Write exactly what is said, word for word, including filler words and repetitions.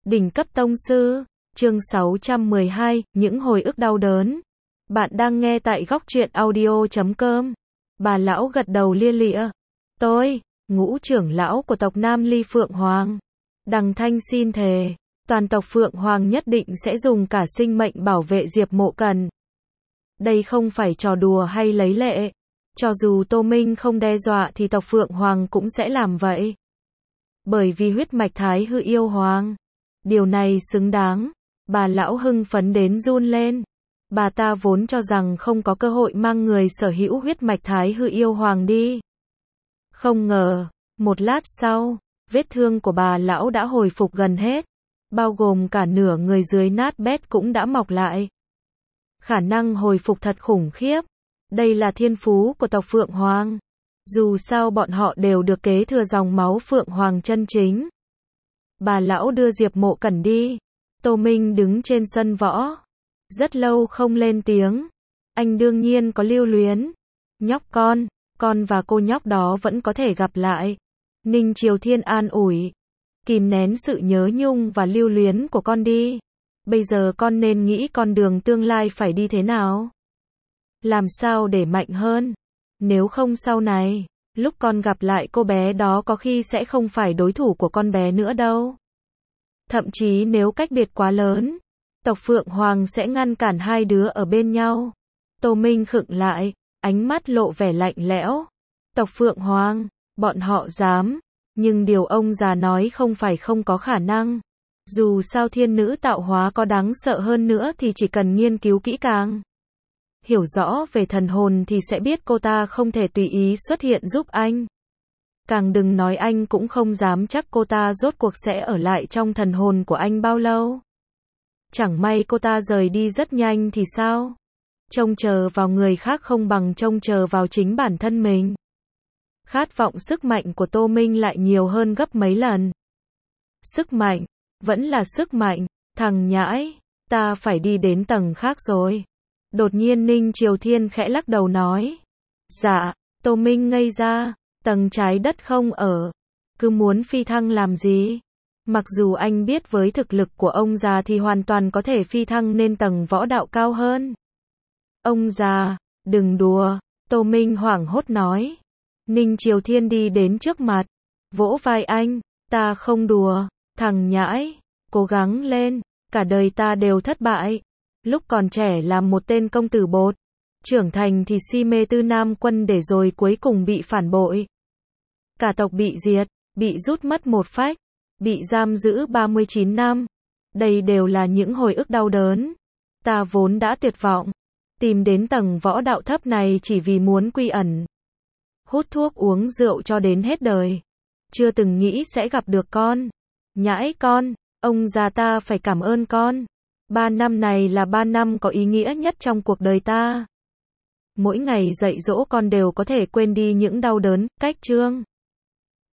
Đỉnh cấp tông sư, chương sáu trăm mười hai, những hồi ức đau đớn. Bạn đang nghe tại góc truyện audio chấm com. Bà lão gật đầu lia lịa. Tôi, ngũ trưởng lão của tộc Nam Ly Phượng Hoàng. Đằng Thanh xin thề, toàn tộc Phượng Hoàng nhất định sẽ dùng cả sinh mệnh bảo vệ Diệp Mộ Cần. Đây không phải trò đùa hay lấy lệ. Cho dù Tô Minh không đe dọa thì tộc Phượng Hoàng cũng sẽ làm vậy. Bởi vì huyết mạch Thái Hư Yêu Hoàng. Điều này xứng đáng. Bà lão hưng phấn đến run lên. Bà ta vốn cho rằng không có cơ hội mang người sở hữu huyết mạch Thái Hư Yêu Hoàng đi. Không ngờ, một lát sau, vết thương của bà lão đã hồi phục gần hết. Bao gồm cả nửa người dưới nát bét cũng đã mọc lại. Khả năng hồi phục thật khủng khiếp. Đây là thiên phú của tộc Phượng Hoàng. Dù sao bọn họ đều được kế thừa dòng máu Phượng Hoàng chân chính. Bà lão đưa Diệp Mộ Cẩn đi. Tô Minh đứng trên sân võ. Rất lâu không lên tiếng. Anh đương nhiên có lưu luyến. Nhóc con, con và cô nhóc đó vẫn có thể gặp lại. Ninh Triều Thiên an ủi. Kìm nén sự nhớ nhung và lưu luyến của con đi. Bây giờ con nên nghĩ con đường tương lai phải đi thế nào. Làm sao để mạnh hơn. Nếu không sau này, lúc con gặp lại cô bé đó có khi sẽ không phải đối thủ của con bé nữa đâu. Thậm chí nếu cách biệt quá lớn, tộc Phượng Hoàng sẽ ngăn cản hai đứa ở bên nhau. Tô Minh khựng lại, ánh mắt lộ vẻ lạnh lẽo. Tộc Phượng Hoàng, bọn họ dám, nhưng điều ông già nói không phải không có khả năng. Dù sao thiên nữ tạo hóa có đáng sợ hơn nữa thì chỉ cần nghiên cứu kỹ càng. Hiểu rõ về thần hồn thì sẽ biết cô ta không thể tùy ý xuất hiện giúp anh. Càng đừng nói anh cũng không dám chắc cô ta rốt cuộc sẽ ở lại trong thần hồn của anh bao lâu. Chẳng may cô ta rời đi rất nhanh thì sao? Trông chờ vào người khác không bằng trông chờ vào chính bản thân mình. Khát vọng sức mạnh của Tô Minh lại nhiều hơn gấp mấy lần. Sức mạnh, vẫn là sức mạnh, thằng nhãi, ta phải đi đến tầng khác rồi. Đột nhiên Ninh Triều Thiên khẽ lắc đầu nói. Dạ, Tô Minh ngây ra, tầng trái đất không ở. Cứ muốn phi thăng làm gì? Mặc dù anh biết với thực lực của ông già thì hoàn toàn có thể phi thăng lên tầng võ đạo cao hơn. Ông già, đừng đùa, Tô Minh hoảng hốt nói. Ninh Triều Thiên đi đến trước mặt, vỗ vai anh, ta không đùa, thằng nhãi, cố gắng lên, cả đời ta đều thất bại. Lúc còn trẻ làm một tên công tử bột, trưởng thành thì si mê tư nam quân để rồi cuối cùng bị phản bội. Cả tộc bị diệt, bị rút mất một phách, bị giam giữ ba mươi chín năm. Đây đều là những hồi ức đau đớn. Ta vốn đã tuyệt vọng, tìm đến tầng võ đạo thấp này chỉ vì muốn quy ẩn. Hút thuốc uống rượu cho đến hết đời. Chưa từng nghĩ sẽ gặp được con. Nhãi con, ông già ta phải cảm ơn con. Ba năm này là ba năm có ý nghĩa nhất trong cuộc đời ta. Mỗi ngày dạy dỗ con đều có thể quên đi những đau đớn, cách chương.